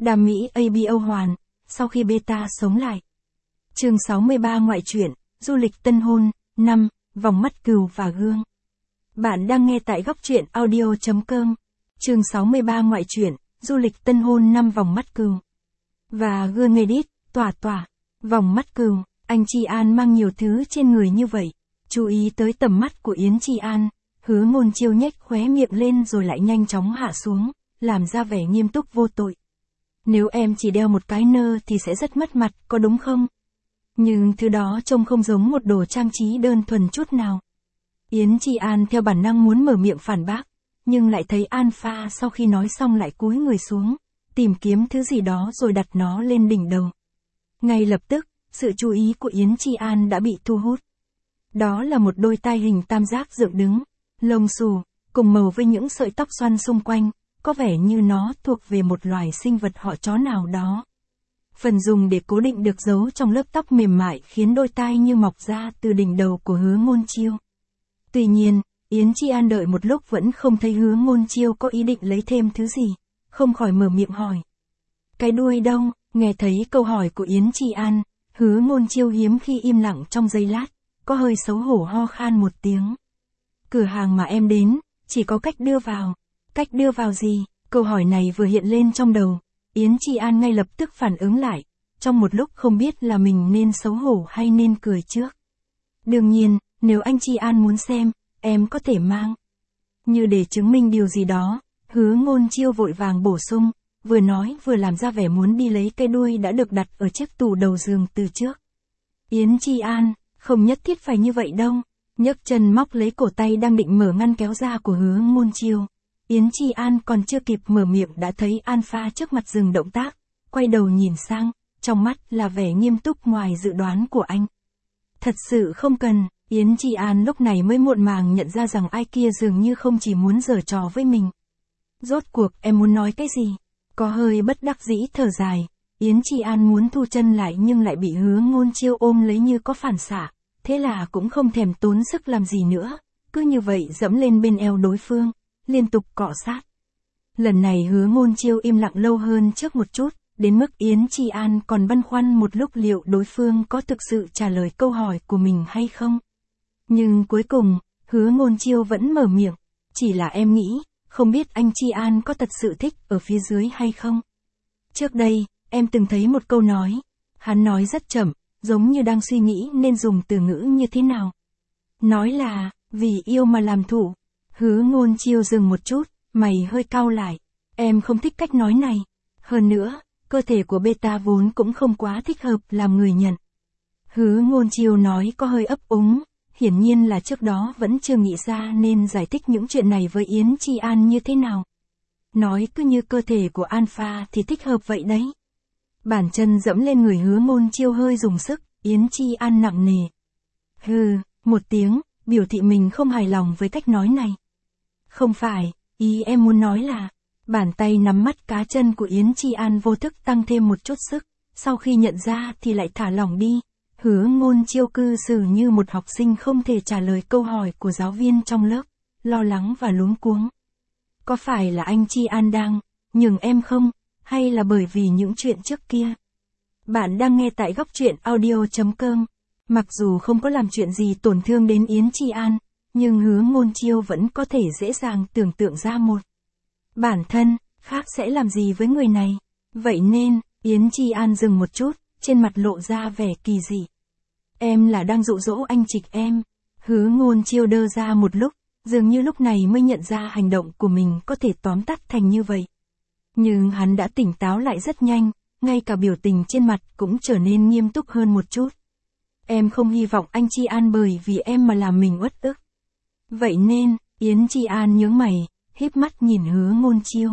Đam mỹ ABO hoàn, sau khi beta sống lại. Chương 63 ngoại truyện, du lịch tân hôn, 5, vòng mắt cừu và gương. Bạn đang nghe tại góc truyện audio.com. Chương 63 ngoại truyện, du lịch tân hôn 5 vòng mắt cừu. Và gương edit, tỏa. Vòng mắt cừu, anh Tri An mang nhiều thứ trên người như vậy. Chú ý tới tầm mắt của Yến Tri An, Hứa Ngôn Chiêu nhếch khóe miệng lên rồi lại nhanh chóng hạ xuống, làm ra vẻ nghiêm túc vô tội. Nếu em chỉ đeo một cái nơ thì sẽ rất mất mặt, có đúng không? Nhưng thứ đó trông không giống một đồ trang trí đơn thuần chút nào. Yến Tri An theo bản năng muốn mở miệng phản bác, nhưng lại thấy Alpha sau khi nói xong lại cúi người xuống, tìm kiếm thứ gì đó rồi đặt nó lên đỉnh đầu. Ngay lập tức, sự chú ý của Yến Tri An đã bị thu hút. Đó là một đôi tai hình tam giác dựng đứng, lông xù, cùng màu với những sợi tóc xoăn xung quanh, có vẻ như nó thuộc về một loài sinh vật họ chó nào đó. Phần dùng để cố định được giấu trong lớp tóc mềm mại khiến đôi tai như mọc ra từ đỉnh đầu của Hứa Ngôn Chiêu. Tuy nhiên, Yến Tri An đợi một lúc vẫn không thấy Hứa Ngôn Chiêu có ý định lấy thêm thứ gì, không khỏi mở miệng hỏi. Cái đuôi đâu? Nghe thấy câu hỏi của Yến Tri An, Hứa Ngôn Chiêu hiếm khi im lặng trong giây lát, có hơi xấu hổ ho khan một tiếng. Cửa hàng mà em đến, chỉ có cách đưa vào. Cách đưa vào gì? Câu hỏi này vừa hiện lên trong đầu, Yến Tri An ngay lập tức phản ứng lại, trong một lúc không biết là mình nên xấu hổ hay nên cười trước. Đương nhiên, nếu anh Tri An muốn xem, em có thể mang. Như để chứng minh điều gì đó, Hứa Ngôn Chiêu vội vàng bổ sung, vừa nói vừa làm ra vẻ muốn đi lấy cái đuôi đã được đặt ở chiếc tủ đầu giường từ trước. Yến Tri An, không nhất thiết phải như vậy đâu, nhấc chân móc lấy cổ tay đang định mở ngăn kéo ra của Hứa Ngôn Chiêu. Yến Tri An còn chưa kịp mở miệng đã thấy Alpha trước mặt dừng động tác, quay đầu nhìn sang, trong mắt là vẻ nghiêm túc ngoài dự đoán của anh. Thật sự không cần, Yến Tri An lúc này mới muộn màng nhận ra rằng ai kia dường như không chỉ muốn giở trò với mình. Rốt cuộc em muốn nói cái gì? Có hơi bất đắc dĩ thở dài, Yến Tri An muốn thu chân lại nhưng lại bị Hứa Ngôn Chiêu ôm lấy như có phản xạ, thế là cũng không thèm tốn sức làm gì nữa, cứ như vậy dẫm lên bên eo đối phương, liên tục cọ sát. Lần này Hứa Ngôn Chiêu im lặng lâu hơn trước một chút, đến mức Yến Tri An còn băn khoăn một lúc liệu đối phương có thực sự trả lời câu hỏi của mình hay không. Nhưng cuối cùng, Hứa Ngôn Chiêu vẫn mở miệng, chỉ là em nghĩ, không biết anh Tri An có thật sự thích ở phía dưới hay không. Trước đây, em từng thấy một câu nói, hắn nói rất chậm, giống như đang suy nghĩ nên dùng từ ngữ như thế nào. Nói là, vì yêu mà làm thủ. Hứa Ngôn Chiêu dừng một chút, mày hơi cau lại. Em không thích cách nói này. Hơn nữa, cơ thể của beta vốn cũng không quá thích hợp làm người nhận. Hứa Ngôn Chiêu nói có hơi ấp úng, hiển nhiên là trước đó vẫn chưa nghĩ ra nên giải thích những chuyện này với Yến Tri An như thế nào. Nói cứ như cơ thể của Alpha thì thích hợp vậy đấy. Bàn chân dẫm lên người Hứa Ngôn Chiêu hơi dùng sức, Yến Tri An nặng nề. Hừ, một tiếng, biểu thị mình không hài lòng với cách nói này. Không phải, ý em muốn nói là, bàn tay nắm mắt cá chân của Yến Tri An vô thức tăng thêm một chút sức, sau khi nhận ra thì lại thả lỏng đi. Hứa Ngôn Chiêu cư xử như một học sinh không thể trả lời câu hỏi của giáo viên trong lớp, lo lắng và luống cuống. Có phải là anh Tri An đang nhường em không, hay là bởi vì những chuyện trước kia? Bạn đang nghe tại góc truyện audio.com. Mặc dù không có làm chuyện gì tổn thương đến Yến Tri An, nhưng Hứa Ngôn Chiêu vẫn có thể dễ dàng tưởng tượng ra một bản thân khác sẽ làm gì với người này. Vậy nên, Yến Tri An dừng một chút, trên mặt lộ ra vẻ kỳ dị. Em là đang dụ dỗ anh Trịch em. Hứa Ngôn Chiêu đơ ra một lúc, dường như lúc này mới nhận ra hành động của mình có thể tóm tắt thành như vậy. Nhưng hắn đã tỉnh táo lại rất nhanh, ngay cả biểu tình trên mặt cũng trở nên nghiêm túc hơn một chút. Em không hy vọng anh Tri An bởi vì em mà làm mình uất ức. Vậy nên, Yến Tri An nhướng mày, híp mắt nhìn Hứa Ngôn Chiêu.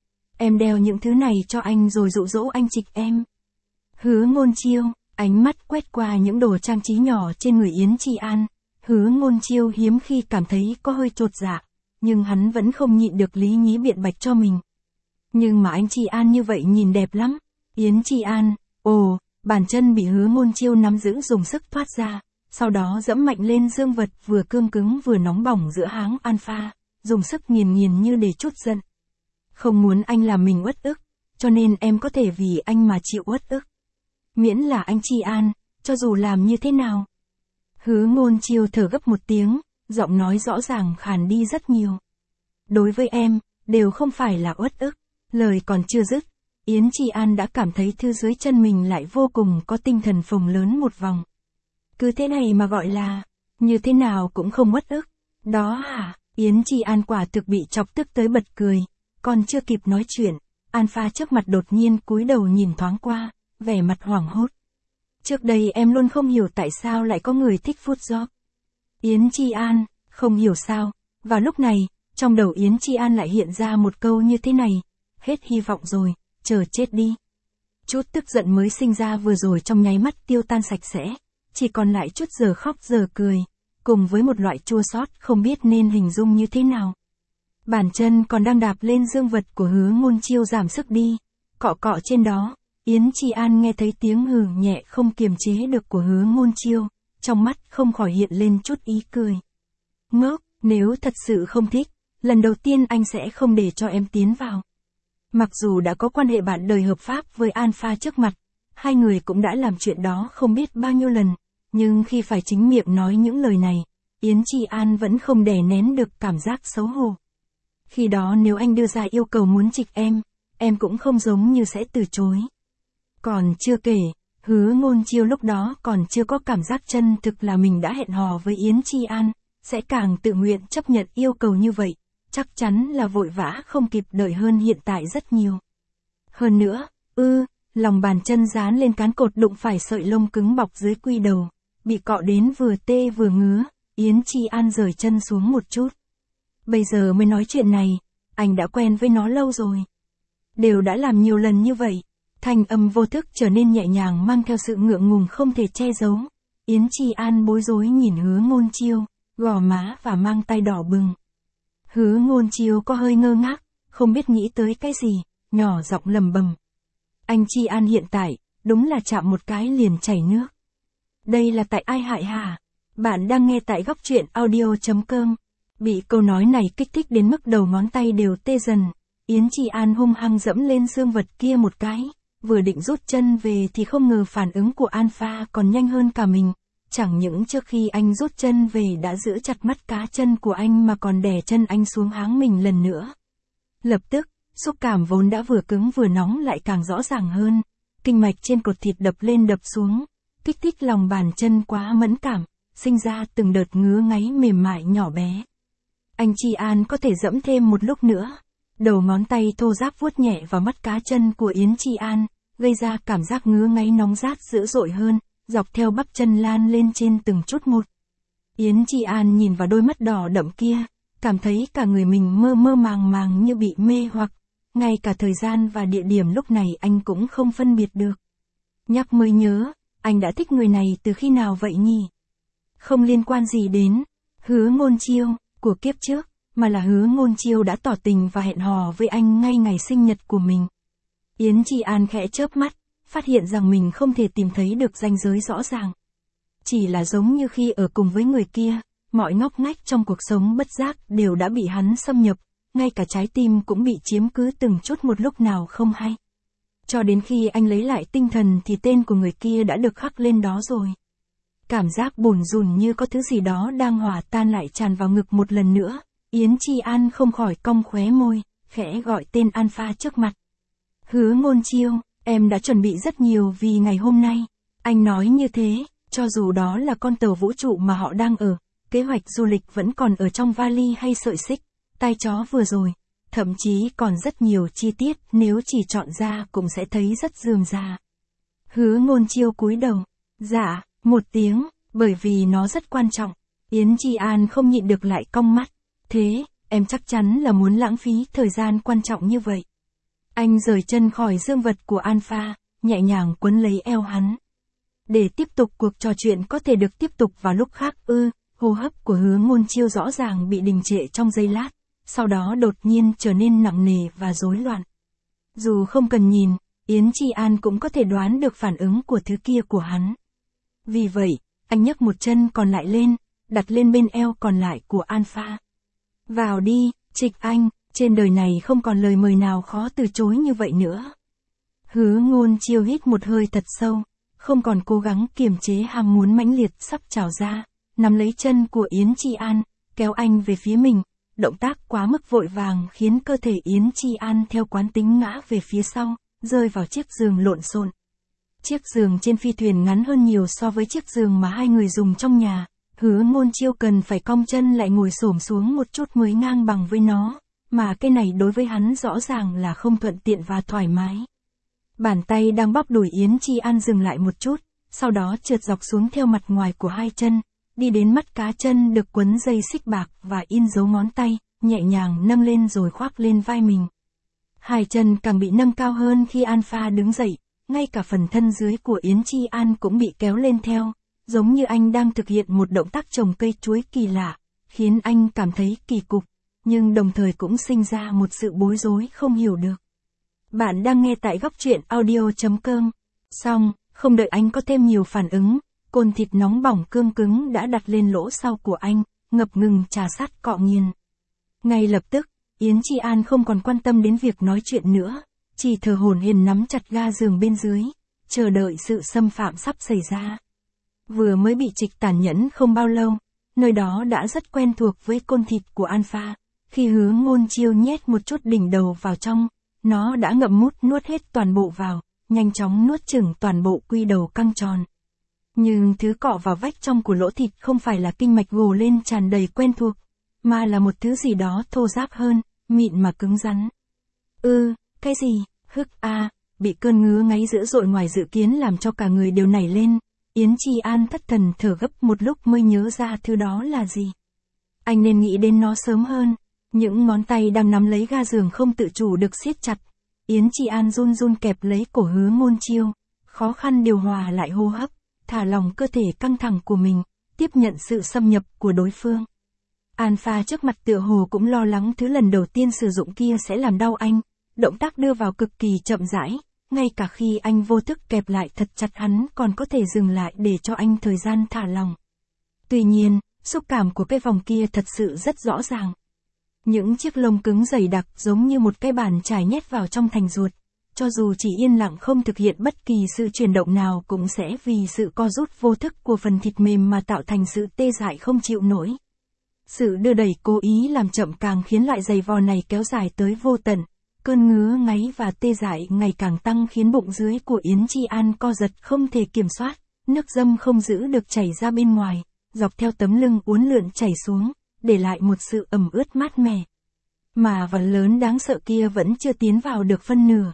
Em đeo những thứ này cho anh rồi dụ dỗ anh Trịch em. Hứa Ngôn Chiêu, ánh mắt quét qua những đồ trang trí nhỏ trên người Yến Tri An. Hứa Ngôn Chiêu hiếm khi cảm thấy có hơi chột dạ, nhưng hắn vẫn không nhịn được lý nhí biện bạch cho mình. Nhưng mà anh Tri An như vậy nhìn đẹp lắm. Yến Tri An, ồ, bàn chân bị Hứa Ngôn Chiêu nắm giữ dùng sức thoát ra, sau đó dẫm mạnh lên dương vật vừa cương cứng vừa nóng bỏng giữa háng Alpha, dùng sức nghiền như để trút giận. Không muốn anh làm mình uất ức, cho nên em có thể vì anh mà chịu uất ức. Miễn là anh tri an, cho dù làm như thế nào. Hứa Ngôn Chiêu thở gấp một tiếng, giọng nói rõ ràng khàn đi rất nhiều. Đối với em, đều không phải là uất ức. Lời còn chưa dứt, Yến Tri An đã cảm thấy thứ dưới chân mình lại vô cùng có tinh thần phồng lớn một vòng. Cứ thế này mà gọi là, như thế nào cũng không uất ức. Đó hả? Yến Tri An quả thực bị chọc tức tới bật cười, còn chưa kịp nói chuyện, Alpha trước mặt đột nhiên cúi đầu nhìn thoáng qua, vẻ mặt hoảng hốt. Trước đây em luôn không hiểu tại sao lại có người thích food job. Yến Tri An, không hiểu sao, và lúc này, trong đầu Yến Tri An lại hiện ra một câu như thế này, hết hy vọng rồi, chờ chết đi. Chút tức giận mới sinh ra vừa rồi trong nháy mắt tiêu tan sạch sẽ, chỉ còn lại chút giờ khóc giờ cười, cùng với một loại chua xót không biết nên hình dung như thế nào. Bàn chân còn đang đạp lên dương vật của Hứa Ngôn Chiêu giảm sức đi, cọ cọ trên đó, Yến Tri An nghe thấy tiếng hừ nhẹ không kiềm chế được của Hứa Ngôn Chiêu, trong mắt không khỏi hiện lên chút ý cười. Ngốc, nếu thật sự không thích, lần đầu tiên anh sẽ không để cho em tiến vào. Mặc dù đã có quan hệ bạn đời hợp pháp với Alpha trước mặt, hai người cũng đã làm chuyện đó không biết bao nhiêu lần, nhưng khi phải chính miệng nói những lời này, Yến Tri An vẫn không đè nén được cảm giác xấu hổ. Khi đó nếu anh đưa ra yêu cầu muốn trịch em cũng không giống như sẽ từ chối. Còn chưa kể, Hứa Ngôn Chiêu lúc đó còn chưa có cảm giác chân thực là mình đã hẹn hò với Yến Tri An, sẽ càng tự nguyện chấp nhận yêu cầu như vậy, chắc chắn là vội vã không kịp đợi hơn hiện tại rất nhiều. Hơn nữa, lòng bàn chân dán lên cán cột đụng phải sợi lông cứng bọc dưới quy đầu, bị cọ đến vừa tê vừa ngứa, Yến Tri An rời chân xuống một chút. Bây giờ mới nói chuyện này, anh đã quen với nó lâu rồi. Đều đã làm nhiều lần như vậy, thanh âm vô thức trở nên nhẹ nhàng mang theo sự ngượng ngùng không thể che giấu. Yến Tri An bối rối nhìn Hứa Ngôn Chiêu, gò má và mang tay đỏ bừng. Hứa Ngôn Chiêu có hơi ngơ ngác, không biết nghĩ tới cái gì, nhỏ giọng lầm bầm. Anh Tri An hiện tại, đúng là chạm một cái liền chảy nước. Đây là tại ai hại hả? Bạn đang nghe tại góc truyện audio.com. Bị câu nói này kích thích đến mức đầu ngón tay đều tê dần, Yến Tri An hung hăng dẫm lên dương vật kia một cái, vừa định rút chân về thì không ngờ phản ứng của Alpha còn nhanh hơn cả mình. Chẳng những trước khi anh rút chân về đã giữ chặt mắt cá chân của anh mà còn đè chân anh xuống háng mình lần nữa. Lập tức, xúc cảm vốn đã vừa cứng vừa nóng lại càng rõ ràng hơn, kinh mạch trên cột thịt đập lên đập xuống, kích thích lòng bàn chân quá mẫn cảm, sinh ra từng đợt ngứa ngáy mềm mại nhỏ bé. Anh Tri An có thể dẫm thêm một lúc nữa, đầu ngón tay thô ráp vuốt nhẹ vào mắt cá chân của Yến Tri An, gây ra cảm giác ngứa ngáy nóng rát dữ dội hơn, dọc theo bắp chân lan lên trên từng chút một. Yến Tri An nhìn vào đôi mắt đỏ đậm kia, cảm thấy cả người mình mơ mơ màng màng như bị mê hoặc, ngay cả thời gian và địa điểm lúc này anh cũng không phân biệt được. Nhắc mới nhớ, anh đã thích người này từ khi nào vậy nhỉ? Không liên quan gì đến Hứa Ngôn Chiêu của kiếp trước, mà là Hứa Ngôn Chiêu đã tỏ tình và hẹn hò với anh ngay ngày sinh nhật của mình. Yến Tri An khẽ chớp mắt, phát hiện rằng mình không thể tìm thấy được ranh giới rõ ràng. Chỉ là giống như khi ở cùng với người kia, mọi ngóc ngách trong cuộc sống bất giác đều đã bị hắn xâm nhập, ngay cả trái tim cũng bị chiếm cứ từng chút một lúc nào không hay. Cho đến khi anh lấy lại tinh thần thì tên của người kia đã được khắc lên đó rồi. Cảm giác bủn rủn như có thứ gì đó đang hòa tan lại tràn vào ngực một lần nữa, Yến Tri An không khỏi cong khóe môi, khẽ gọi tên Alpha trước mặt. Hứa Ngôn Chiêu, em đã chuẩn bị rất nhiều vì ngày hôm nay. Anh nói như thế, cho dù đó là con tàu vũ trụ mà họ đang ở, kế hoạch du lịch vẫn còn ở trong vali hay sợi xích, tai chó vừa rồi, thậm chí còn rất nhiều chi tiết nếu chỉ chọn ra cũng sẽ thấy rất rườm rà. Hứa Ngôn Chiêu cúi đầu, dạ, một tiếng, bởi vì nó rất quan trọng. Yến Tri An không nhịn được lại cong mắt. Thế, em chắc chắn là muốn lãng phí thời gian quan trọng như vậy. Anh rời chân khỏi dương vật của Alpha, nhẹ nhàng quấn lấy eo hắn. Để tiếp tục cuộc trò chuyện có thể được tiếp tục vào lúc khác hô hấp của Hứa Ngôn Chiêu rõ ràng bị đình trệ trong giây lát, sau đó đột nhiên trở nên nặng nề và rối loạn. Dù không cần nhìn, Yến Tri An cũng có thể đoán được phản ứng của thứ kia của hắn. Vì vậy, anh nhấc một chân còn lại lên, đặt lên bên eo còn lại của Alpha. Vào đi, trịch anh, trên đời này không còn lời mời nào khó từ chối như vậy nữa. Hứa Ngôn Chiêu hít một hơi thật sâu, không còn cố gắng kiềm chế ham muốn mãnh liệt sắp trào ra, nắm lấy chân của Yến Chi An, kéo anh về phía mình. Động tác quá mức vội vàng khiến cơ thể Yến Chi An theo quán tính ngã về phía sau, rơi vào chiếc giường lộn xộn. Chiếc giường trên phi thuyền ngắn hơn nhiều so với chiếc giường mà hai người dùng trong nhà. Hứa Ngôn Chiêu cần phải cong chân lại ngồi xổm xuống một chút mới ngang bằng với nó, mà cái này đối với hắn rõ ràng là không thuận tiện và thoải mái. Bàn tay đang bóp đùi Yến Chi An dừng lại một chút, sau đó trượt dọc xuống theo mặt ngoài của hai chân, đi đến mắt cá chân được quấn dây xích bạc và in dấu ngón tay, nhẹ nhàng nâng lên rồi khoác lên vai mình. Hai chân càng bị nâng cao hơn khi Alpha đứng dậy, ngay cả phần thân dưới của Yến Chi An cũng bị kéo lên theo, giống như anh đang thực hiện một động tác trồng cây chuối kỳ lạ, khiến anh cảm thấy kỳ cục, nhưng đồng thời cũng sinh ra một sự bối rối không hiểu được. Bạn đang nghe tại góc truyện audio.com. Xong, không đợi anh có thêm nhiều phản ứng, côn thịt nóng bỏng cương cứng đã đặt lên lỗ sau của anh, ngập ngừng trà sát cọ nghiền. Ngay lập tức, Yến Chi An không còn quan tâm đến việc nói chuyện nữa, chỉ thở hổn hển nắm chặt ga giường bên dưới, chờ đợi sự xâm phạm sắp xảy ra. Vừa mới bị trịch tàn nhẫn không bao lâu, nơi đó đã rất quen thuộc với côn thịt của Alpha. Khi Hứa Ngôn Chiêu nhét một chút đỉnh đầu vào trong, nó đã ngậm mút nuốt hết toàn bộ vào, nhanh chóng nuốt chửng toàn bộ quy đầu căng tròn. Nhưng thứ cọ vào vách trong của lỗ thịt không phải là kinh mạch gồ lên tràn đầy quen thuộc, mà là một thứ gì đó thô ráp hơn, mịn mà cứng rắn. Cái gì? Bị cơn ngứa ngáy dữ dội ngoài dự kiến làm cho cả người đều nảy lên. Yến Chi An thất thần thở gấp một lúc mới nhớ ra thứ đó là gì. Anh nên nghĩ đến nó sớm hơn. Những ngón tay đang nắm lấy ga giường không tự chủ được siết chặt. Yến Chi An run run kẹp lấy cổ Hứa Ngôn Chiêu, khó khăn điều hòa lại hô hấp, thả lỏng cơ thể căng thẳng của mình, tiếp nhận sự xâm nhập của đối phương. Alpha trước mặt tựa hồ cũng lo lắng thứ lần đầu tiên sử dụng kia sẽ làm đau anh, động tác đưa vào cực kỳ chậm rãi, ngay cả khi anh vô thức kẹp lại thật chặt hắn còn có thể dừng lại để cho anh thời gian thả lỏng. Tuy nhiên, xúc cảm của cái vòng kia thật sự rất rõ ràng. Những chiếc lông cứng dày đặc giống như một cái bàn chải nhét vào trong thành ruột, cho dù chỉ yên lặng không thực hiện bất kỳ sự chuyển động nào cũng sẽ vì sự co rút vô thức của phần thịt mềm mà tạo thành sự tê dại không chịu nổi. Sự đưa đẩy cố ý làm chậm càng khiến loại giày vò này kéo dài tới vô tận, cơn ngứa ngáy và tê dại ngày càng tăng khiến bụng dưới của Yến Chi An co giật không thể kiểm soát, nước dâm không giữ được chảy ra bên ngoài, dọc theo tấm lưng uốn lượn chảy xuống, để lại một sự ẩm ướt mát mẻ. Mà vật lớn đáng sợ kia vẫn chưa tiến vào được phân nửa.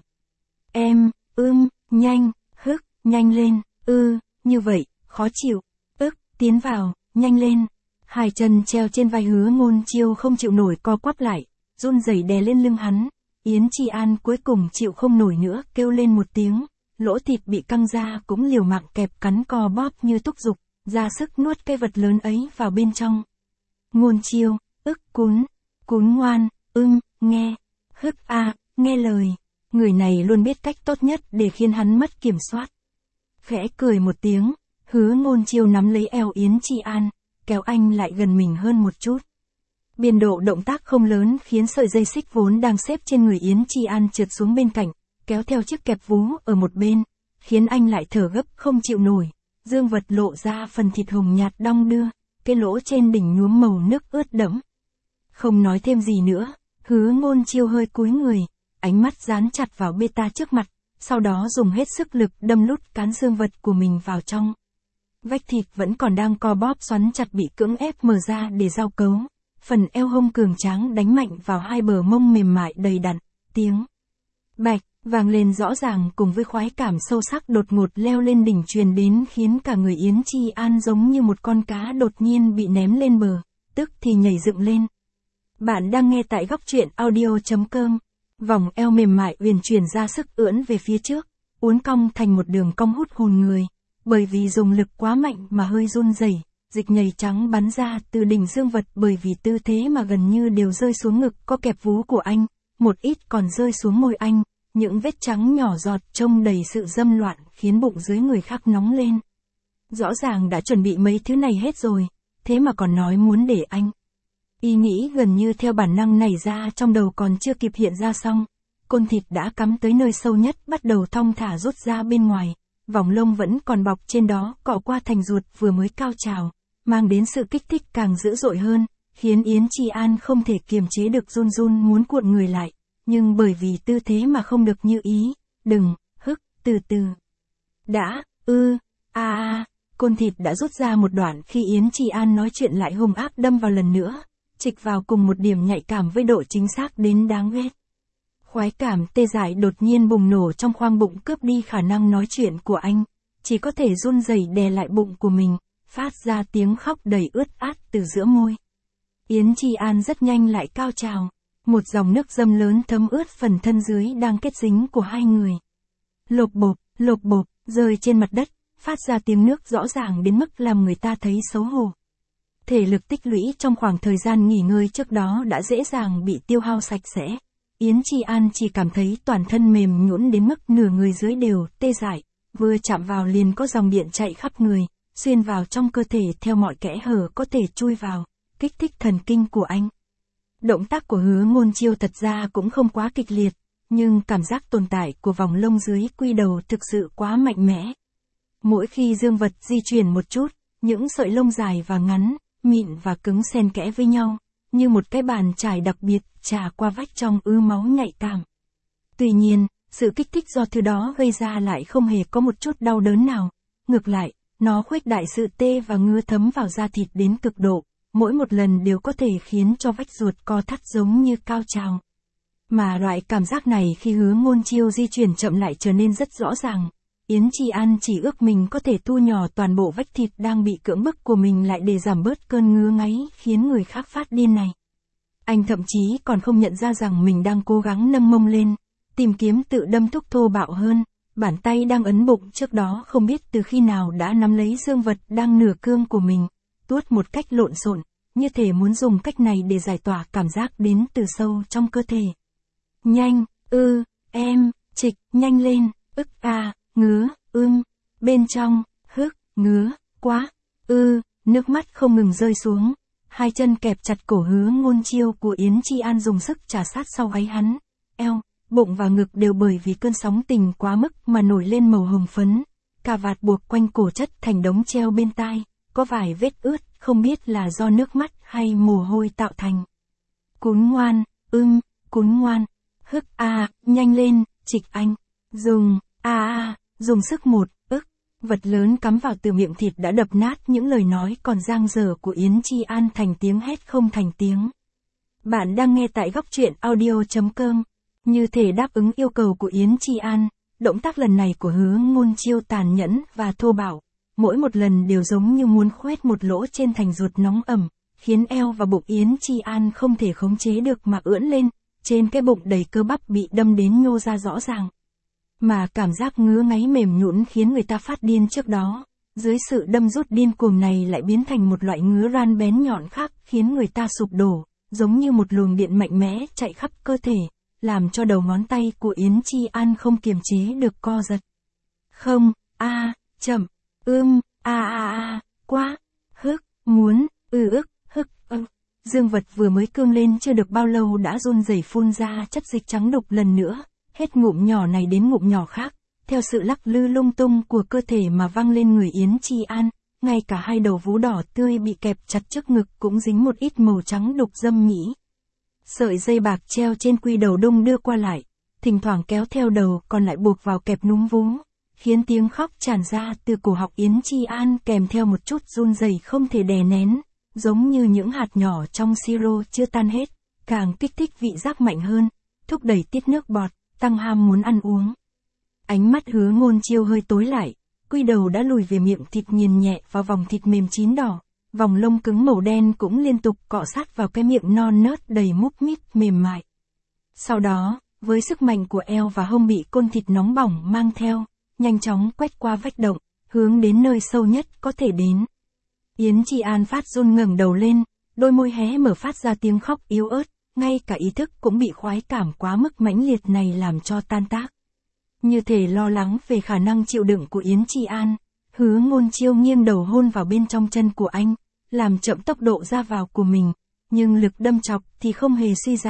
Nhanh lên, như vậy, khó chịu, tiến vào, nhanh lên. Hai chân treo trên vai Hứa Ngôn Chiêu không chịu nổi co quắp lại, run rẩy đè lên lưng hắn. Yến Chi An cuối cùng chịu không nổi nữa, kêu lên một tiếng, lỗ thịt bị căng ra cũng liều mạng kẹp cắn co bóp như thúc giục, ra sức nuốt cái vật lớn ấy vào bên trong. Ngôn Chiêu, cún ngoan, nghe, nghe lời. Người này luôn biết cách tốt nhất để khiến hắn mất kiểm soát. Khẽ cười một tiếng, Hứa Ngôn Chiêu nắm lấy eo Yến Chi An, kéo anh lại gần mình hơn một chút. Biên độ động tác không lớn khiến sợi dây xích vốn đang xếp trên người Yến Chi An trượt xuống bên cạnh, kéo theo chiếc kẹp vú ở một bên, khiến anh lại thở gấp không chịu nổi. Dương vật lộ ra phần thịt hồng nhạt đong đưa, cái lỗ trên đỉnh nhuốm màu nước ướt đẫm. Không nói thêm gì nữa, Hứa Ngôn Chiêu hơi cúi người, ánh mắt dán chặt vào beta trước mặt, sau đó dùng hết sức lực đâm lút cán dương vật của mình vào trong. Vách thịt vẫn còn đang co bóp xoắn chặt bị cưỡng ép mở ra để giao cấu. Phần eo hông cường tráng đánh mạnh vào hai bờ mông mềm mại đầy đặn, tiếng bạch vang lên rõ ràng cùng với khoái cảm sâu sắc đột ngột leo lên đỉnh truyền đến khiến cả người Yến Chi An giống như một con cá đột nhiên bị ném lên bờ, tức thì nhảy dựng lên. Bạn đang nghe tại góc truyện audio.com. Vòng eo mềm mại uyển chuyển ra sức ưỡn về phía trước, uốn cong thành một đường cong hút hồn người, bởi vì dùng lực quá mạnh mà hơi run rẩy. Dịch nhầy trắng bắn ra từ đỉnh dương vật bởi vì tư thế mà gần như đều rơi xuống ngực có kẹp vú của anh, một ít còn rơi xuống môi anh, những vết trắng nhỏ giọt trông đầy sự dâm loạn khiến bụng dưới người khác nóng lên. Rõ ràng đã chuẩn bị mấy thứ này hết rồi, thế mà còn nói muốn để anh. Ý nghĩ gần như theo bản năng nảy ra trong đầu còn chưa kịp hiện ra xong, côn thịt đã cắm tới nơi sâu nhất bắt đầu thong thả rút ra bên ngoài, vòng lông vẫn còn bọc trên đó cọ qua thành ruột vừa mới cao trào, mang đến sự kích thích càng dữ dội hơn, khiến Yến Chi An không thể kiềm chế được run run muốn cuộn người lại, nhưng bởi vì tư thế mà không được như ý, đừng, từ từ. Đã, côn thịt đã rút ra một đoạn khi Yến Chi An nói chuyện lại hung ác đâm vào lần nữa, chịch vào cùng một điểm nhạy cảm với độ chính xác đến đáng ghét. Khoái cảm tê dại đột nhiên bùng nổ trong khoang bụng cướp đi khả năng nói chuyện của anh, chỉ có thể run rẩy đè lại bụng của mình, phát ra tiếng khóc đầy ướt át từ giữa môi. Yến Chi An rất nhanh lại cao trào, một dòng nước dâm lớn thấm ướt phần thân dưới đang kết dính của hai người. Lộp bộp, rơi trên mặt đất, phát ra tiếng nước rõ ràng đến mức làm người ta thấy xấu hổ. Thể lực tích lũy trong khoảng thời gian nghỉ ngơi trước đó đã dễ dàng bị tiêu hao sạch sẽ. Yến Chi An chỉ cảm thấy toàn thân mềm nhũn đến mức nửa người dưới đều tê dại, vừa chạm vào liền có dòng điện chạy khắp người, xuyên vào trong cơ thể theo mọi kẽ hở có thể chui vào, kích thích thần kinh của anh. Động tác của Hứa Ngôn Chiêu thật ra cũng không quá kịch liệt, nhưng cảm giác tồn tại của vòng lông dưới quy đầu thực sự quá mạnh mẽ. Mỗi khi dương vật di chuyển một chút, những sợi lông dài và ngắn, mịn và cứng xen kẽ với nhau, như một cái bàn chải đặc biệt chà qua vách trong máu nhạy cảm. Tuy nhiên, sự kích thích do thứ đó gây ra lại không hề có một chút đau đớn nào. Ngược lại, nó khuếch đại sự tê và ngứa thấm vào da thịt đến cực độ, mỗi một lần đều có thể khiến cho vách ruột co thắt giống như cao trào. Mà loại cảm giác này khi Hứa Ngôn Chiêu di chuyển chậm lại trở nên rất rõ ràng. Yến Chi An chỉ ước mình có thể thu nhỏ toàn bộ vách thịt đang bị cưỡng bức của mình lại để giảm bớt cơn ngứa ngáy khiến người khác phát điên này. Anh thậm chí còn không nhận ra rằng mình đang cố gắng nâng mông lên, tìm kiếm tự đâm thúc thô bạo hơn, bàn tay đang ấn bụng trước đó không biết từ khi nào đã nắm lấy dương vật đang nửa cương của mình, tuốt một cách lộn xộn, như thể muốn dùng cách này để giải tỏa cảm giác đến từ sâu trong cơ thể. Nhanh, chịch, nhanh lên, ngứa, bên trong, ngứa, quá, nước mắt không ngừng rơi xuống, hai chân kẹp chặt cổ Hứa Ngôn Chiêu của Yến Chi An dùng sức trà sát sau gáy hắn, eo, bụng và ngực đều bởi vì cơn sóng tình quá mức mà nổi lên màu hồng phấn, cà vạt buộc quanh cổ chất thành đống treo bên tai, có vài vết ướt, không biết là do nước mắt hay mồ hôi tạo thành. Cún ngoan, cún ngoan, nhanh lên, trịch anh, dùng sức một, vật lớn cắm vào từ miệng thịt đã đập nát những lời nói còn dang dở của Yến Chi An thành tiếng hét không thành tiếng. Bạn đang nghe tại Góc Truyện Audio.com. Như thể đáp ứng yêu cầu của Yến Chi An, động tác lần này của Hứa Ngôn Chiêu tàn nhẫn và thô bạo, mỗi một lần đều giống như muốn khoét một lỗ trên thành ruột nóng ẩm, khiến eo và bụng Yến Chi An không thể khống chế được mà ưỡn lên, trên cái bụng đầy cơ bắp bị đâm đến nhô ra rõ ràng. Mà cảm giác ngứa ngáy mềm nhũn khiến người ta phát điên trước đó, dưới sự đâm rút điên cuồng này lại biến thành một loại ngứa ran bén nhọn khác khiến người ta sụp đổ, giống như một luồng điện mạnh mẽ chạy khắp cơ thể, làm cho đầu ngón tay của Yến Chi An không kiềm chế được co giật. Chậm, quá, muốn, Dương vật vừa mới cương lên chưa được bao lâu đã run rẩy phun ra chất dịch trắng đục lần nữa, hết ngụm nhỏ này đến ngụm nhỏ khác, theo sự lắc lư lung tung của cơ thể mà văng lên người Yến Chi An, ngay cả hai đầu vú đỏ tươi bị kẹp chặt trước ngực cũng dính một ít màu trắng đục dâm nhĩ. Sợi dây bạc treo trên quy đầu đung đưa qua lại, thỉnh thoảng kéo theo đầu còn lại buộc vào kẹp núm vú, khiến tiếng khóc tràn ra từ cổ họng Yến Chi An kèm theo một chút run rẩy không thể đè nén, giống như những hạt nhỏ trong siro chưa tan hết, càng kích thích vị giác mạnh hơn, thúc đẩy tiết nước bọt, tăng ham muốn ăn uống. Ánh mắt Hứa Ngôn Chiêu hơi tối lại, quy đầu đã lùi về miệng thịt nghiền nhẹ vào vòng thịt mềm chín đỏ, vòng lông cứng màu đen cũng liên tục cọ sát vào cái miệng non nớt đầy múp míp mềm mại. Sau đó, với sức mạnh của eo và hông bị côn thịt nóng bỏng mang theo, nhanh chóng quét qua vách động, hướng đến nơi sâu nhất có thể đến. Yến Chi An phát run ngẩng đầu lên, đôi môi hé mở phát ra tiếng khóc yếu ớt, ngay cả ý thức cũng bị khoái cảm quá mức mãnh liệt này làm cho tan tác. Như thể lo lắng về khả năng chịu đựng của Yến Chi An, Hứa Ngôn Chiêu nghiêng đầu hôn vào bên trong chân của anh, làm chậm tốc độ ra vào của mình, nhưng lực đâm chọc thì không hề suy giảm,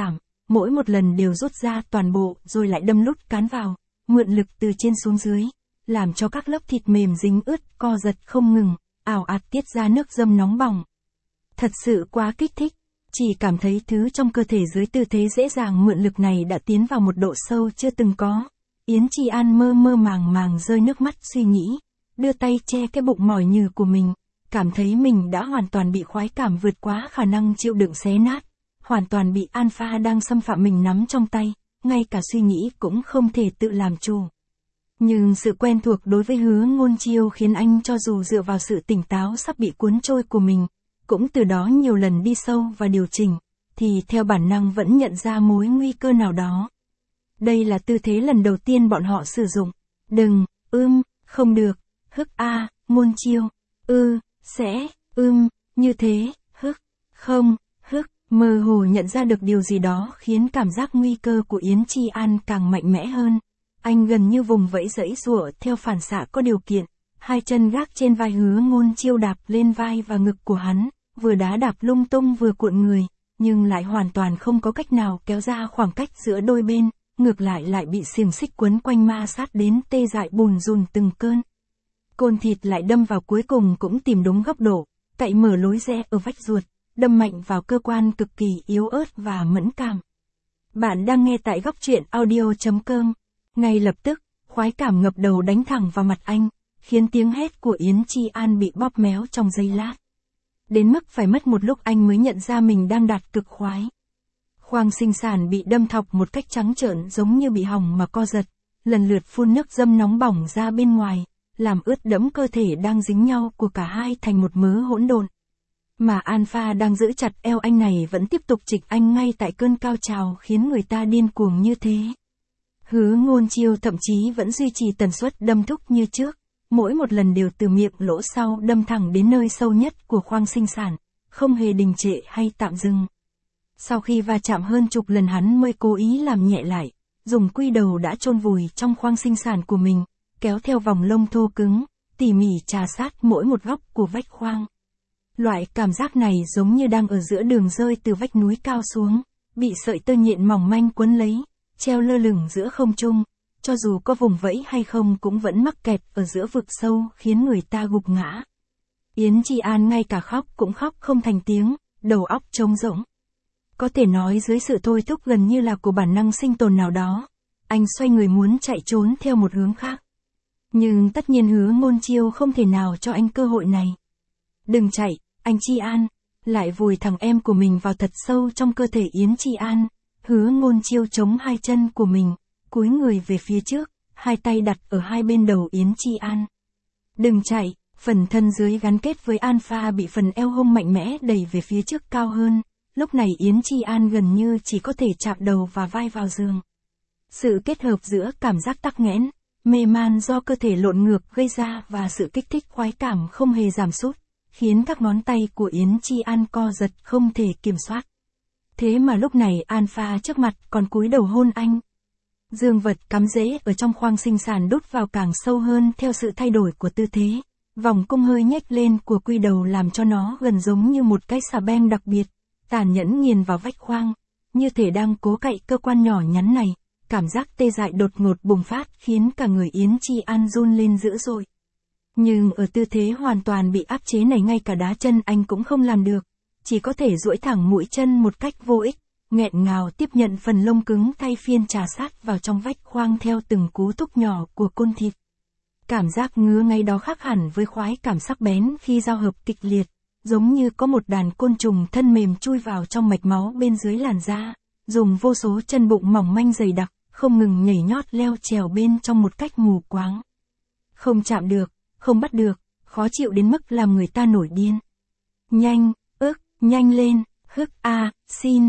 mỗi một lần đều rút ra toàn bộ rồi lại đâm lút cán vào, mượn lực từ trên xuống dưới, làm cho các lớp thịt mềm dính ướt co giật không ngừng, ào ạt tiết ra nước dâm nóng bỏng. Thật sự quá kích thích, chỉ cảm thấy thứ trong cơ thể dưới tư thế dễ dàng mượn lực này đã tiến vào một độ sâu chưa từng có. Yến Chi An mơ mơ màng màng rơi nước mắt suy nghĩ, đưa tay che cái bụng mỏi nhừ của mình, cảm thấy mình đã hoàn toàn bị khoái cảm vượt quá khả năng chịu đựng xé nát, hoàn toàn bị alpha đang xâm phạm mình nắm trong tay, ngay cả suy nghĩ cũng không thể tự làm chủ. Nhưng sự quen thuộc đối với Hứa Ngôn Chiêu khiến anh cho dù dựa vào sự tỉnh táo sắp bị cuốn trôi của mình, cũng từ đó nhiều lần đi sâu và điều chỉnh, thì theo bản năng vẫn nhận ra mối nguy cơ nào đó. Đây là tư thế lần đầu tiên bọn họ sử dụng. Đừng, không được, Ngôn Chiêu, sẽ, như thế, không, mơ hồ nhận ra được điều gì đó khiến cảm giác nguy cơ của Yến Chi An càng mạnh mẽ hơn. Anh gần như vùng vẫy giãy giụa theo phản xạ có điều kiện, hai chân gác trên vai Hứa Ngôn Chiêu đạp lên vai và ngực của hắn, vừa đá đạp lung tung vừa cuộn người, nhưng lại hoàn toàn không có cách nào kéo ra khoảng cách giữa đôi bên, ngược lại bị xiềng xích quấn quanh ma sát đến tê dại bùn rùn từng cơn. Côn thịt lại đâm vào cuối cùng cũng tìm đúng góc độ, cạy mở lối rẽ ở vách ruột, đâm mạnh vào cơ quan cực kỳ yếu ớt và mẫn cảm. Bạn đang nghe tại Góc Truyện Audio.com. Ngay lập tức, khoái cảm ngập đầu đánh thẳng vào mặt anh, khiến tiếng hét của Yến Chi An bị bóp méo trong giây lát. Đến mức phải mất một lúc anh mới nhận ra mình đang đạt cực khoái. Khoang sinh sản bị đâm thọc một cách trắng trợn giống như bị hỏng mà co giật, lần lượt phun nước dâm nóng bỏng ra bên ngoài, làm ướt đẫm cơ thể đang dính nhau của cả hai thành một mớ hỗn độn. Mà alpha đang giữ chặt eo anh này vẫn tiếp tục trịch anh ngay tại cơn cao trào khiến người ta điên cuồng như thế. Hứa Ngôn Chiêu thậm chí vẫn duy trì tần suất đâm thúc như trước, mỗi một lần đều từ miệng lỗ sau đâm thẳng đến nơi sâu nhất của khoang sinh sản, không hề đình trệ hay tạm dừng. Sau khi va chạm hơn chục lần hắn mới cố ý làm nhẹ lại, dùng quy đầu đã chôn vùi trong khoang sinh sản của mình, kéo theo vòng lông thô cứng, tỉ mỉ trà sát mỗi một góc của vách khoang. Loại cảm giác này giống như đang ở giữa đường rơi từ vách núi cao xuống, bị sợi tơ nhện mỏng manh quấn lấy, treo lơ lửng giữa không trung, cho dù có vùng vẫy hay không cũng vẫn mắc kẹt ở giữa vực sâu khiến người ta gục ngã. Yến Chi An ngay cả khóc cũng khóc không thành tiếng, đầu óc trống rỗng. Có thể nói dưới sự thôi thúc gần như là của bản năng sinh tồn nào đó, anh xoay người muốn chạy trốn theo một hướng khác. Nhưng tất nhiên Hứa Ngôn Chiêu không thể nào cho anh cơ hội này. Đừng chạy, anh Chi An, lại vùi thằng em của mình vào thật sâu trong cơ thể Yến Chi An. Hứa Ngôn Chiêu chống hai chân của mình, cúi người về phía trước, hai tay đặt ở hai bên đầu Yến Chi An. Đừng chạy, phần thân dưới gắn kết với alpha bị phần eo hông mạnh mẽ đẩy về phía trước cao hơn, lúc này Yến Chi An gần như chỉ có thể chạm đầu và vai vào giường. Sự kết hợp giữa cảm giác tắc nghẽn, mê man do cơ thể lộn ngược gây ra và sự kích thích khoái cảm không hề giảm sút, khiến các ngón tay của Yến Chi An co giật không thể kiểm soát. Thế mà lúc này alpha trước mặt còn cúi đầu hôn anh. Dương vật cắm rễ ở trong khoang sinh sản đút vào càng sâu hơn theo sự thay đổi của tư thế. Vòng cung hơi nhếch lên của quy đầu làm cho nó gần giống như một cái xà beng đặc biệt, tàn nhẫn nghiền vào vách khoang, như thể đang cố cạy cơ quan nhỏ nhắn này. Cảm giác tê dại đột ngột bùng phát khiến cả người Yến Chi An run lên dữ dội. Nhưng ở tư thế hoàn toàn bị áp chế này ngay cả đá chân anh cũng không làm được, chỉ có thể duỗi thẳng mũi chân một cách vô ích, nghẹn ngào tiếp nhận phần lông cứng thay phiên trà sát vào trong vách khoang theo từng cú thúc nhỏ của côn thịt. Cảm giác ngứa ngay đó khác hẳn với khoái cảm sắc bén khi giao hợp kịch liệt, giống như có một đàn côn trùng thân mềm chui vào trong mạch máu bên dưới làn da, dùng vô số chân bụng mỏng manh dày đặc, không ngừng nhảy nhót leo trèo bên trong một cách mù quáng. Không chạm được, không bắt được, khó chịu đến mức làm người ta nổi điên. Nhanh, nhanh lên, xin,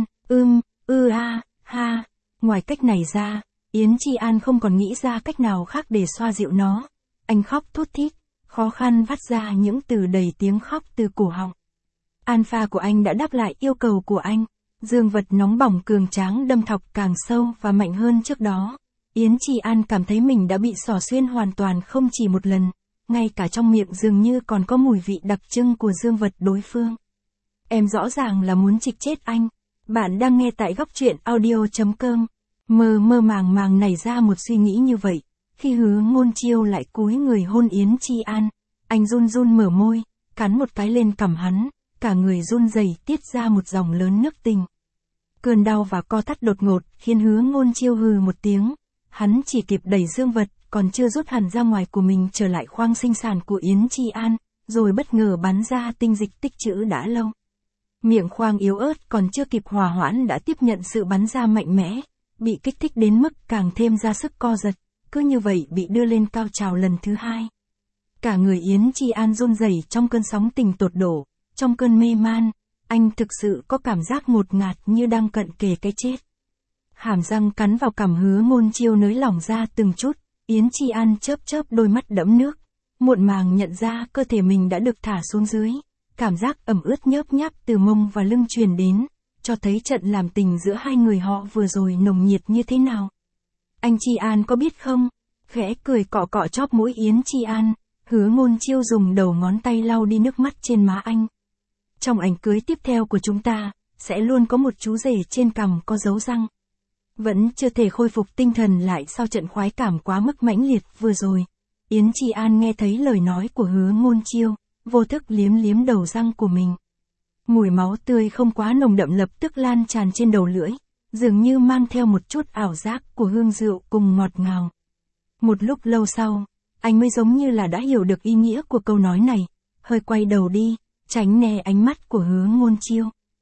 ha. Ngoài cách này ra, Yến Chi An không còn nghĩ ra cách nào khác để xoa dịu nó. Anh khóc thút thít, khó khăn vắt ra những từ đầy tiếng khóc từ cổ họng. Alpha của anh đã đáp lại yêu cầu của anh. Dương vật nóng bỏng cường tráng đâm thọc càng sâu và mạnh hơn trước đó. Yến Chi An cảm thấy mình đã bị xỏ xuyên hoàn toàn không chỉ một lần, ngay cả trong miệng dường như còn có mùi vị đặc trưng của dương vật đối phương. Em rõ ràng là muốn trịch chết anh. Bạn đang nghe tại góc truyện audio.com. Mơ mơ màng màng nảy ra một suy nghĩ như vậy, khi Hứa Ngôn Chiêu lại cúi người hôn Yến Chi An, anh run run mở môi, cắn một cái lên cằm hắn, cả người run rẩy tiết ra một dòng lớn nước tình. Cơn đau và co thắt đột ngột khiến Hứa Ngôn Chiêu hừ một tiếng, hắn chỉ kịp đẩy dương vật, còn chưa rút hẳn ra ngoài của mình trở lại khoang sinh sản của Yến Chi An, rồi bất ngờ bắn ra tinh dịch tích trữ đã lâu. Miệng khoang yếu ớt còn chưa kịp hòa hoãn đã tiếp nhận sự bắn ra mạnh mẽ, bị kích thích đến mức càng thêm ra sức co giật, cứ như vậy bị đưa lên cao trào lần thứ hai. Cả người Yến Chi An run rẩy trong cơn sóng tình tột đổ, trong cơn mê man, anh thực sự có cảm giác ngột ngạt như đang cận kề cái chết. Hàm răng cắn vào cằm Hứa Ngôn Chiêu nới lỏng ra từng chút, Yến Chi An chớp chớp đôi mắt đẫm nước, muộn màng nhận ra cơ thể mình đã được thả xuống dưới. Cảm giác ẩm ướt nhớp nháp từ mông và lưng truyền đến, cho thấy trận làm tình giữa hai người họ vừa rồi nồng nhiệt như thế nào. Anh Chi An có biết không? Khẽ cười cọ cọ chóp mũi Yến Chi An, Hứa Ngôn Chiêu dùng đầu ngón tay lau đi nước mắt trên má anh. Trong ảnh cưới tiếp theo của chúng ta, sẽ luôn có một chú rể trên cằm có dấu răng. Vẫn chưa thể khôi phục tinh thần lại sau trận khoái cảm quá mức mãnh liệt vừa rồi. Yến Chi An nghe thấy lời nói của Hứa Ngôn Chiêu, vô thức liếm liếm đầu răng của mình. Mùi máu tươi không quá nồng đậm lập tức lan tràn trên đầu lưỡi, dường như mang theo một chút ảo giác của hương rượu cùng ngọt ngào. Một lúc lâu sau, anh mới giống như là đã hiểu được ý nghĩa của câu nói này, hơi quay đầu đi, tránh né ánh mắt của Hứa Ngôn Chiêu.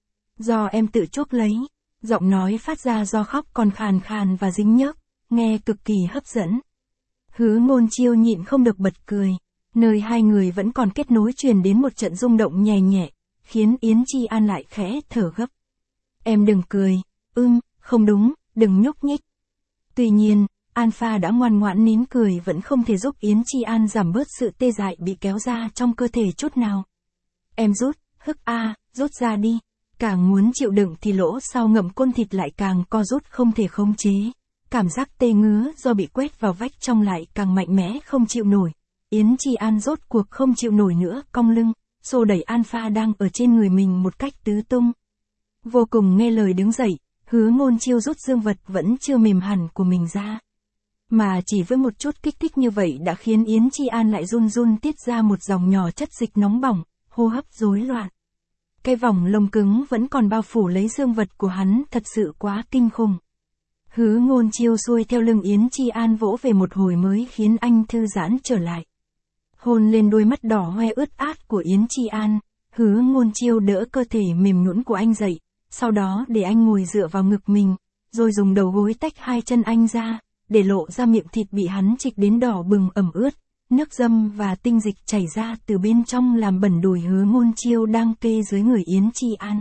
Do em tự chuốc lấy, giọng nói phát ra do khóc còn khàn khàn và dính nhớp, nghe cực kỳ hấp dẫn. Hứa Ngôn Chiêu nhịn không được bật cười. Nơi hai người vẫn còn kết nối truyền đến một trận rung động nhẹ nhẹ, khiến Yến Chi An lại khẽ thở gấp. Em đừng cười, không đúng, đừng nhúc nhích. Tuy nhiên, Alpha đã ngoan ngoãn nín cười vẫn không thể giúp Yến Chi An giảm bớt sự tê dại bị kéo ra trong cơ thể chút nào. Em rút, rút ra đi. Càng muốn chịu đựng thì lỗ sau ngậm côn thịt lại càng co rút không thể khống chế. Cảm giác tê ngứa do bị quét vào vách trong lại càng mạnh mẽ không chịu nổi. Yến Chi An rốt cuộc không chịu nổi nữa, cong lưng, xô đẩy Alpha đang ở trên người mình một cách tứ tung. Vô cùng nghe lời đứng dậy, Hứa Ngôn Chiêu rút dương vật vẫn chưa mềm hẳn của mình ra. Mà chỉ với một chút kích thích như vậy đã khiến Yến Chi An lại run run tiết ra một dòng nhỏ chất dịch nóng bỏng, hô hấp rối loạn. Cái vòng lông cứng vẫn còn bao phủ lấy dương vật của hắn thật sự quá kinh khủng. Hứa Ngôn Chiêu xuôi theo lưng Yến Chi An vỗ về một hồi mới khiến anh thư giãn trở lại. Hôn lên đôi mắt đỏ hoe ướt át của Yến Chi An, Hứa Ngôn Chiêu đỡ cơ thể mềm nhũn của anh dậy, sau đó để anh ngồi dựa vào ngực mình, rồi dùng đầu gối tách hai chân anh ra, để lộ ra miệng thịt bị hắn trịch đến đỏ bừng ẩm ướt, nước dâm và tinh dịch chảy ra từ bên trong làm bẩn đùi Hứa Ngôn Chiêu đang kê dưới người Yến Chi An.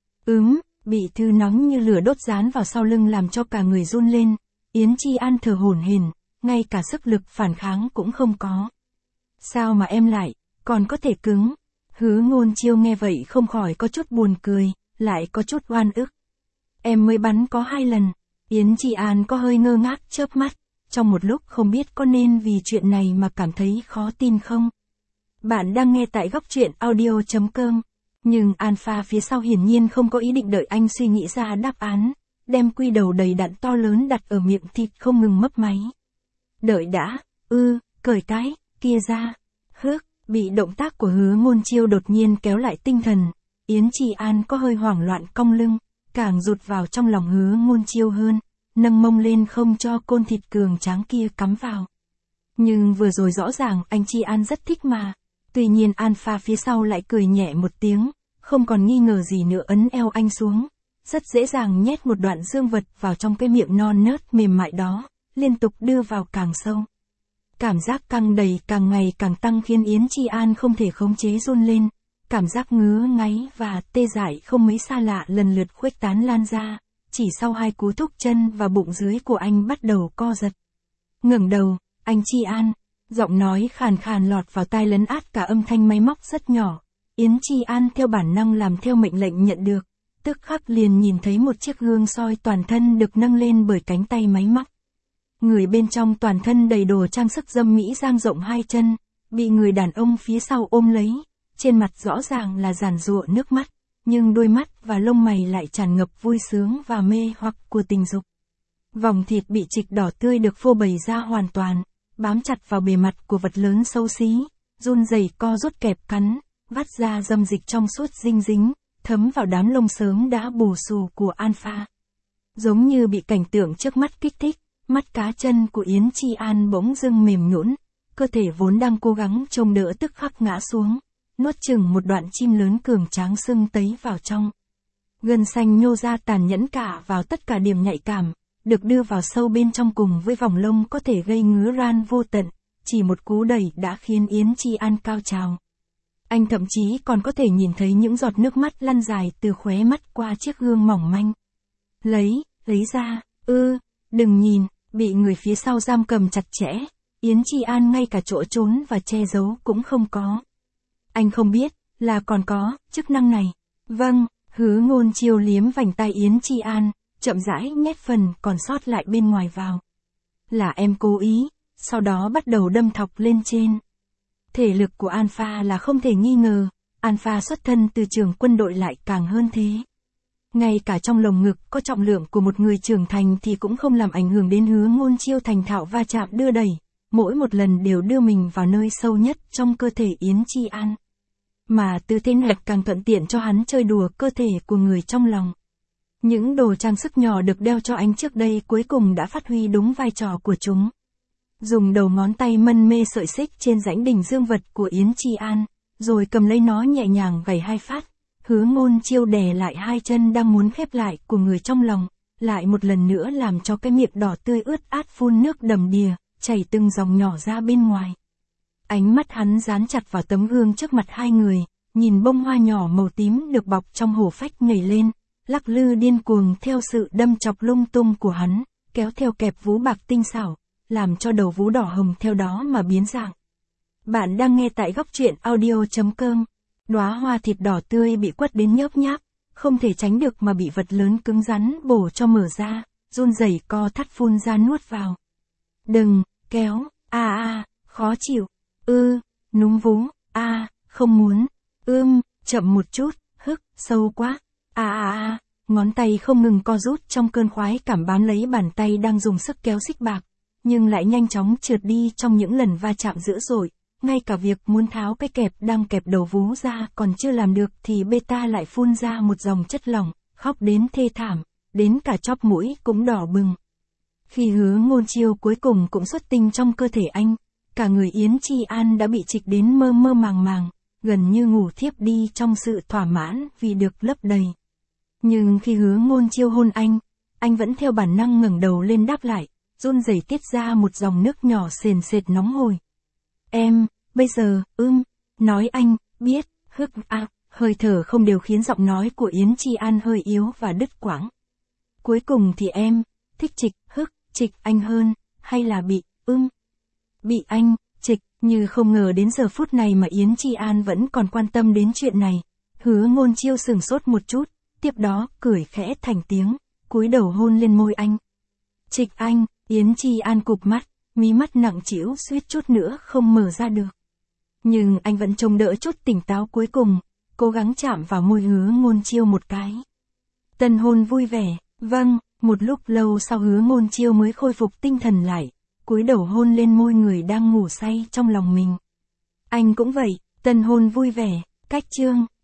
Bị thứ nóng như lửa đốt dán vào sau lưng làm cho cả người run lên, Yến Chi An thở hổn hển, ngay cả sức lực phản kháng cũng không có. Sao mà em lại, còn có thể cứng? Hứa Ngôn Chiêu nghe vậy không khỏi có chút buồn cười, lại có chút oan ức. Em mới bắn có 2 lần, Yến Chi An có hơi ngơ ngác chớp mắt, trong một lúc không biết có nên vì chuyện này mà cảm thấy khó tin không. Bạn đang nghe tại góc truyện audio.com. Nhưng Alpha phía sau hiển nhiên không có ý định đợi anh suy nghĩ ra đáp án, đem quy đầu đầy đặn to lớn đặt ở miệng thịt không ngừng mấp máy. Đợi đã, cởi cái kia ra. Bị động tác của Hứa Ngôn Chiêu đột nhiên kéo lại tinh thần, Yến Chi An có hơi hoảng loạn cong lưng, càng rụt vào trong lòng Hứa Ngôn Chiêu hơn, nâng mông lên không cho côn thịt cường tráng kia cắm vào. Nhưng vừa rồi rõ ràng anh Chi An rất thích mà. Tuy nhiên Alpha phía sau lại cười nhẹ một tiếng, không còn nghi ngờ gì nữa ấn eo anh xuống, rất dễ dàng nhét một đoạn dương vật vào trong cái miệng non nớt mềm mại đó, liên tục đưa vào càng sâu. Cảm giác căng đầy càng ngày càng tăng khiến Yến Chi An không thể khống chế run lên, cảm giác ngứa ngáy và tê dại không mấy xa lạ lần lượt khuếch tán lan ra, chỉ sau 2 cú thúc chân và bụng dưới của anh bắt đầu co giật. Ngẩng đầu, anh Chi An. Giọng nói khàn khàn lọt vào tai lấn át cả âm thanh máy móc rất nhỏ. Yến Chi An theo bản năng làm theo mệnh lệnh nhận được, tức khắc liền nhìn thấy một chiếc gương soi toàn thân được nâng lên bởi cánh tay máy móc. Người bên trong toàn thân đầy đồ trang sức dâm mỹ dang rộng 2 chân, bị người đàn ông phía sau ôm lấy, trên mặt rõ ràng là giàn giụa nước mắt, nhưng đôi mắt và lông mày lại tràn ngập vui sướng và mê hoặc của tình dục. Vòng thịt bị trịch đỏ tươi được phô bày ra hoàn toàn, bám chặt vào bề mặt của vật lớn xấu xí, run rẩy co rút kẹp cắn, vắt ra dâm dịch trong suốt dinh dính, thấm vào đám lông sớm đã bù xù của Alpha. Giống như bị cảnh tượng trước mắt kích thích, mắt cá chân của Yến Chi An bỗng dưng mềm nhũn, cơ thể vốn đang cố gắng trông đỡ tức khắc ngã xuống, nuốt chửng một đoạn chim lớn cường tráng sưng tấy vào trong. Gân xanh nhô ra tàn nhẫn cả vào tất cả điểm nhạy cảm, được đưa vào sâu bên trong cùng với vòng lông có thể gây ngứa ran vô tận, chỉ một cú đẩy đã khiến Yến Chi An cao trào. Anh thậm chí còn có thể nhìn thấy những giọt nước mắt lăn dài từ khóe mắt qua chiếc gương mỏng manh. Lấy ra, đừng nhìn, bị người phía sau giam cầm chặt chẽ, Yến Chi An ngay cả chỗ trốn và che giấu cũng không có. Anh không biết, là còn có, chức năng này. Vâng, Hứa Ngôn Chiêu liếm vành tay Yến Chi An, chậm rãi nhét phần còn sót lại bên ngoài vào. Là em cố ý, sau đó bắt đầu đâm thọc lên trên. Thể lực của Alpha là không thể nghi ngờ, Alpha xuất thân từ trường quân đội lại càng hơn thế. Ngay cả trong lồng ngực có trọng lượng của một người trưởng thành thì cũng không làm ảnh hưởng đến Hứa Ngôn Chiêu thành thạo va chạm đưa đẩy, mỗi một lần đều đưa mình vào nơi sâu nhất trong cơ thể Yến Chi An. Mà tư thế này càng thuận tiện cho hắn chơi đùa cơ thể của người trong lòng. Những đồ trang sức nhỏ được đeo cho anh trước đây cuối cùng đã phát huy đúng vai trò của chúng. Dùng đầu ngón tay mân mê sợi xích trên rãnh đỉnh dương vật của Yến Chi An, rồi cầm lấy nó nhẹ nhàng gảy 2 phát. Hứa Ngôn Chiêu đè lại 2 chân đang muốn khép lại của người trong lòng, lại một lần nữa làm cho cái miệng đỏ tươi ướt át phun nước đầm đìa, chảy từng dòng nhỏ ra bên ngoài. Ánh mắt hắn dán chặt vào tấm gương trước mặt hai người, nhìn bông hoa nhỏ màu tím được bọc trong hổ phách nhảy lên, lắc lư điên cuồng theo sự đâm chọc lung tung của hắn, kéo theo kẹp vú bạc tinh xảo, làm cho đầu vú đỏ hồng theo đó mà biến dạng. Bạn đang nghe tại góc truyện audio.com. Đóa hoa thịt đỏ tươi bị quất đến nhớp nháp, không thể tránh được mà bị vật lớn cứng rắn bổ cho mở ra, run rẩy co thắt phun ra nuốt vào. Đừng, kéo, khó chịu, núm vú, không muốn, chậm một chút, sâu quá, ngón tay không ngừng co rút trong cơn khoái cảm bám lấy bàn tay đang dùng sức kéo xích bạc, nhưng lại nhanh chóng trượt đi trong những lần va chạm dữ dội. Ngay cả việc muốn tháo cái kẹp đang kẹp đầu vú ra còn chưa làm được thì beta lại phun ra một dòng chất lỏng, khóc đến thê thảm, đến cả chóp mũi cũng đỏ bừng. Khi Hứa Ngôn Chiêu cuối cùng cũng xuất tinh trong cơ thể anh, cả người Yến Chi An đã bị trịch đến mơ mơ màng màng, gần như ngủ thiếp đi trong sự thỏa mãn vì được lấp đầy. Nhưng khi Hứa Ngôn Chiêu hôn anh vẫn theo bản năng ngẩng đầu lên đáp lại, run rẩy tiết ra một dòng nước nhỏ sền sệt nóng hổi. Em, bây giờ, nói anh, biết, hơi thở không đều khiến giọng nói của Yến Chi An hơi yếu và đứt quãng. Cuối cùng thì em, thích trịch anh hơn, hay là bị anh, trịch, như không ngờ đến giờ phút này mà Yến Chi An vẫn còn quan tâm đến chuyện này. Hứa Ngôn Chiêu sửng sốt một chút, tiếp đó, cười khẽ thành tiếng, cúi đầu hôn lên môi anh. Trịch anh, Yến Chi An cụp mắt, mí mắt nặng trĩu suýt chút nữa không mở ra được. Nhưng anh vẫn trông đỡ chút tỉnh táo cuối cùng, cố gắng chạm vào môi Hứa Ngôn Chiêu một cái. Tân hôn vui vẻ, vâng, một lúc lâu sau Hứa Ngôn Chiêu mới khôi phục tinh thần lại, cúi đầu hôn lên môi người đang ngủ say trong lòng mình. Anh cũng vậy, tân hôn vui vẻ, cách chương.